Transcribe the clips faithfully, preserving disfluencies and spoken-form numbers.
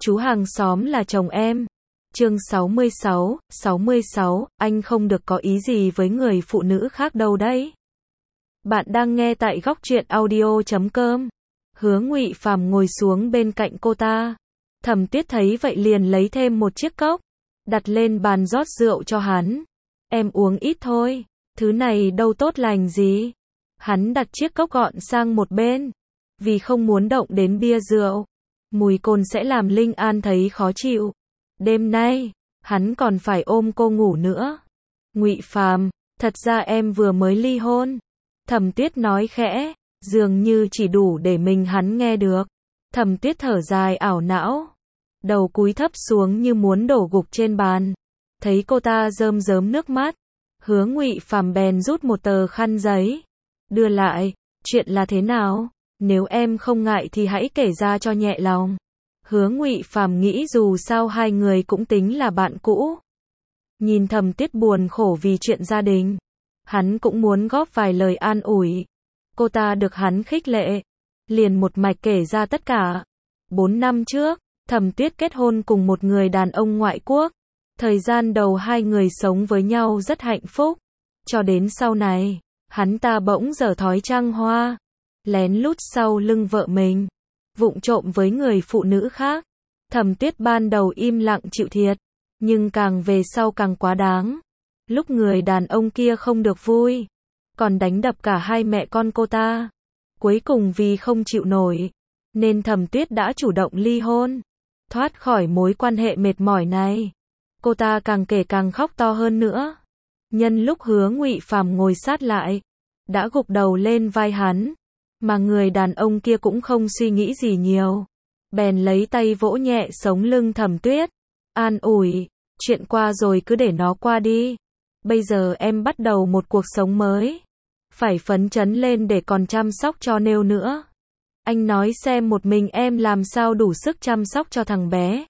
Chú hàng xóm là chồng em. Chương sáu mươi sáu, sáu mươi sáu, anh không được có ý gì với người phụ nữ khác đâu đấy. Bạn đang nghe tại góc truyện audio chấm com. Hứa Ngụy Phàm ngồi xuống bên cạnh cô ta. Thẩm Tuyết thấy vậy liền lấy thêm một chiếc cốc, đặt lên bàn rót rượu cho hắn. Em uống ít thôi, thứ này đâu tốt lành gì. Hắn đặt chiếc cốc gọn sang một bên, vì không muốn động đến bia rượu. Mùi cồn sẽ làm Linh An thấy khó chịu. Đêm nay, hắn còn phải ôm cô ngủ nữa. Ngụy Phàm, thật ra em vừa mới ly hôn. Thẩm Tuyết nói khẽ, dường như chỉ đủ để mình hắn nghe được. Thẩm Tuyết thở dài ảo não, đầu cúi thấp xuống như muốn đổ gục trên bàn. Thấy cô ta rơm rớm nước mắt, Hứa Ngụy Phàm bèn rút một tờ khăn giấy, đưa lại. Chuyện là thế nào? Nếu em không ngại thì hãy kể ra cho nhẹ lòng. Hứa Ngụy Phàm nghĩ dù sao hai người cũng tính là bạn cũ. Nhìn Thẩm Tuyết buồn khổ vì chuyện gia đình, hắn cũng muốn góp vài lời an ủi. Cô ta được hắn khích lệ, liền một mạch kể ra tất cả. Bốn năm trước, Thẩm Tuyết kết hôn cùng một người đàn ông ngoại quốc. Thời gian đầu hai người sống với nhau rất hạnh phúc. Cho đến sau này, hắn ta bỗng dở thói trăng hoa, lén lút sau lưng vợ mình, vụng trộm với người phụ nữ khác. Thẩm Tuyết ban đầu im lặng chịu thiệt, nhưng càng về sau càng quá đáng. Lúc người đàn ông kia không được vui, còn đánh đập cả hai mẹ con cô ta. Cuối cùng vì không chịu nổi, nên Thẩm Tuyết đã chủ động ly hôn. Thoát khỏi mối quan hệ mệt mỏi này, cô ta càng kể càng khóc to hơn nữa. Nhân lúc Hứa Ngụy Phàm ngồi sát lại, đã gục đầu lên vai hắn, mà người đàn ông kia cũng không suy nghĩ gì nhiều, bèn lấy tay vỗ nhẹ sống lưng Thẩm Tuyết, an ủi, chuyện qua rồi cứ để nó qua đi. Bây giờ em bắt đầu một cuộc sống mới, phải phấn chấn lên để còn chăm sóc cho Nêu nữa. Anh nói xem một mình em làm sao đủ sức chăm sóc cho thằng bé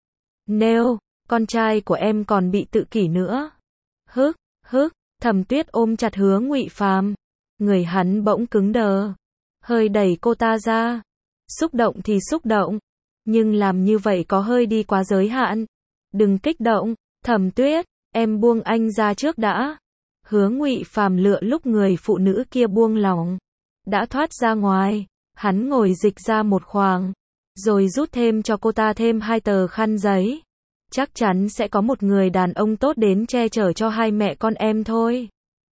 Nêu, con trai của em còn bị tự kỷ nữa. Hức, hức, Thẩm Tuyết ôm chặt Hứa Ngụy Phàm, người hắn bỗng cứng đờ, hơi đẩy cô ta ra. Xúc động thì xúc động, nhưng làm như vậy có hơi đi quá giới hạn. Đừng kích động, Thẩm Tuyết, em buông anh ra trước đã. Hứa Ngụy Phàm lựa lúc người phụ nữ kia buông lỏng, đã thoát ra ngoài. Hắn ngồi dịch ra một khoảng, rồi rút thêm cho cô ta thêm hai tờ khăn giấy. Chắc chắn sẽ có một người đàn ông tốt đến che chở cho hai mẹ con em thôi.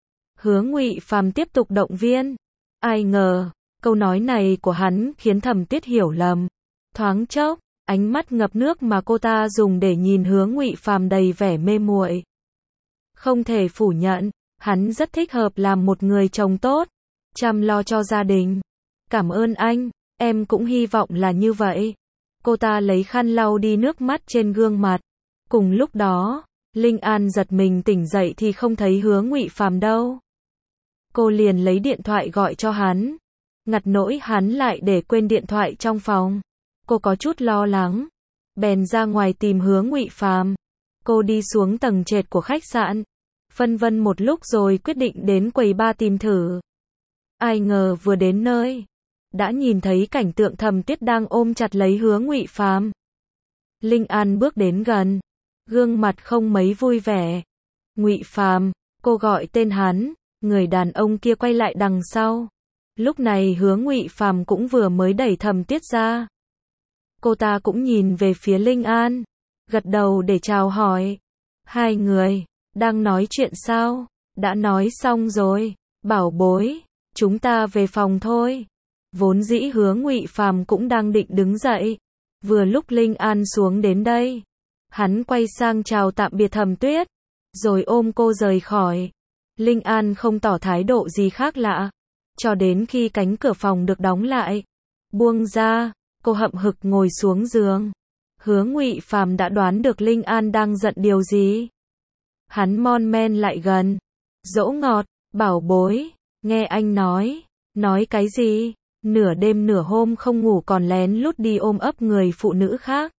Hứa Ngụy Phàm tiếp tục động viên. Ai ngờ, câu nói này của hắn khiến Thẩm Tuyết hiểu lầm. Thoáng chốc, ánh mắt ngập nước mà cô ta dùng để nhìn Hứa Ngụy Phàm đầy vẻ mê muội. Không thể phủ nhận, hắn rất thích hợp làm một người chồng tốt, chăm lo cho gia đình. Cảm ơn anh, em cũng hy vọng là như vậy. Cô ta lấy khăn lau đi nước mắt trên gương mặt. Cùng lúc đó, Linh An giật mình tỉnh dậy thì không thấy Hứa Ngụy Phàm đâu. Cô liền lấy điện thoại gọi cho hắn, ngặt nỗi hắn lại để quên điện thoại trong phòng. Cô có chút lo lắng, bèn ra ngoài tìm Hứa Ngụy Phàm. Cô đi xuống tầng trệt của khách sạn, phân vân một lúc rồi quyết định đến quầy bar tìm thử. Ai ngờ vừa đến nơi, đã nhìn thấy cảnh tượng Thẩm Tuyết đang ôm chặt lấy Hứa Ngụy Phàm. Linh An bước đến gần, gương mặt không mấy vui vẻ. Ngụy Phàm, cô gọi tên hắn. Người đàn ông kia quay lại đằng sau. Lúc này Hứa Ngụy Phàm cũng vừa mới đẩy Thẩm Tuyết ra. Cô ta cũng nhìn về phía Linh An, gật đầu để chào hỏi. Hai người đang nói chuyện sao? Đã nói xong rồi, bảo bối, chúng ta về phòng thôi. Vốn dĩ Hứa Ngụy Phàm cũng đang định đứng dậy, vừa lúc Linh An xuống đến đây, hắn quay sang chào tạm biệt Thẩm Tuyết, rồi ôm cô rời khỏi. Linh An không tỏ thái độ gì khác lạ, cho đến khi cánh cửa phòng được đóng lại, buông ra, cô hậm hực ngồi xuống giường. Hứa Ngụy Phàm đã đoán được Linh An đang giận điều gì. Hắn mon men lại gần, dỗ ngọt, bảo bối, nghe anh nói. Nói cái gì? Nửa đêm nửa hôm không ngủ còn lén lút đi ôm ấp người phụ nữ khác.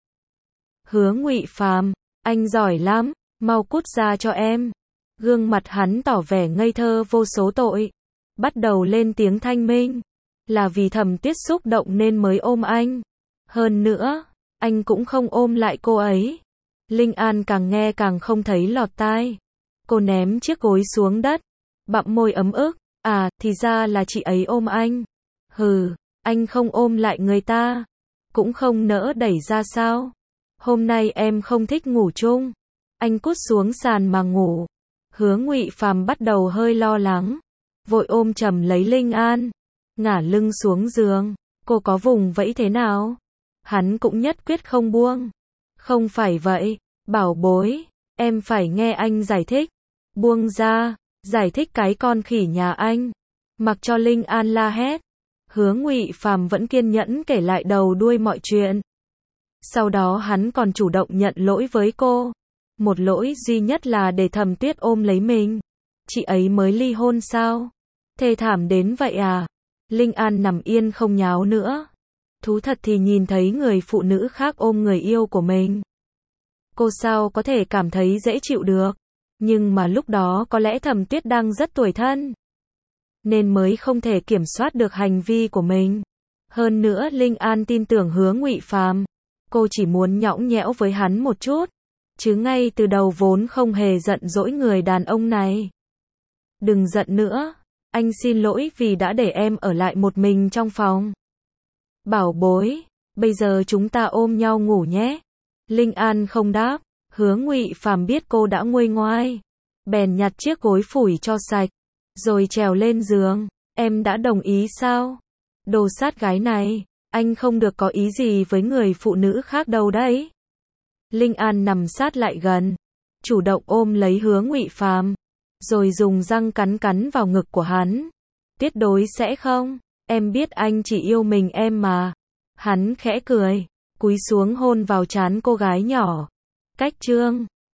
Hứa Ngụy Phàm, anh giỏi lắm, mau cút ra cho em. Gương mặt hắn tỏ vẻ ngây thơ vô số tội, bắt đầu lên tiếng thanh minh. Là vì Thẩm Tuyết xúc động nên mới ôm anh. Hơn nữa, anh cũng không ôm lại cô ấy. Linh An càng nghe càng không thấy lọt tai. Cô ném chiếc gối xuống đất, bặm môi ấm ức, à, thì ra là chị ấy ôm anh. Hừ, anh không ôm lại người ta, cũng không nỡ đẩy ra sao? Hôm nay em không thích ngủ chung. Anh cút xuống sàn mà ngủ. Hứa Ngụy Phàm bắt đầu hơi lo lắng, vội ôm chầm lấy Linh An, ngả lưng xuống giường. Cô có vùng vẫy thế nào, hắn cũng nhất quyết không buông. Không phải vậy, bảo bối, em phải nghe anh giải thích. Buông ra, giải thích cái con khỉ nhà anh. Mặc cho Linh An la hét, Hứa Ngụy Phàm vẫn kiên nhẫn kể lại đầu đuôi mọi chuyện. Sau đó hắn còn chủ động nhận lỗi với cô. Một lỗi duy nhất là để Thẩm Tuyết ôm lấy mình. Chị ấy mới ly hôn sao? Thê thảm đến vậy à? Linh An nằm yên không nháo nữa. Thú thật thì nhìn thấy người phụ nữ khác ôm người yêu của mình, cô sao có thể cảm thấy dễ chịu được. Nhưng mà lúc đó có lẽ Thẩm Tuyết đang rất tủi thân, nên mới không thể kiểm soát được hành vi của mình. Hơn nữa Linh An tin tưởng Hứa Ngụy Phàm. Cô chỉ muốn nhõng nhẽo với hắn một chút, chứ ngay từ đầu vốn không hề giận dỗi người đàn ông này. Đừng giận nữa, anh xin lỗi vì đã để em ở lại một mình trong phòng. Bảo bối, bây giờ chúng ta ôm nhau ngủ nhé. Linh An không đáp. Hứa Ngụy Phàm biết cô đã nguôi ngoai, bèn nhặt chiếc gối phủi cho sạch, rồi trèo lên giường. Em đã đồng ý sao? Đồ sát gái này, anh không được có ý gì với người phụ nữ khác đâu đấy. Linh An nằm sát lại gần, chủ động ôm lấy Hứa Ngụy Phàm, rồi dùng răng cắn cắn vào ngực của hắn. Tuyệt đối sẽ không, em biết anh chỉ yêu mình em mà. Hắn khẽ cười, cúi xuống hôn vào trán cô gái nhỏ. Cách chương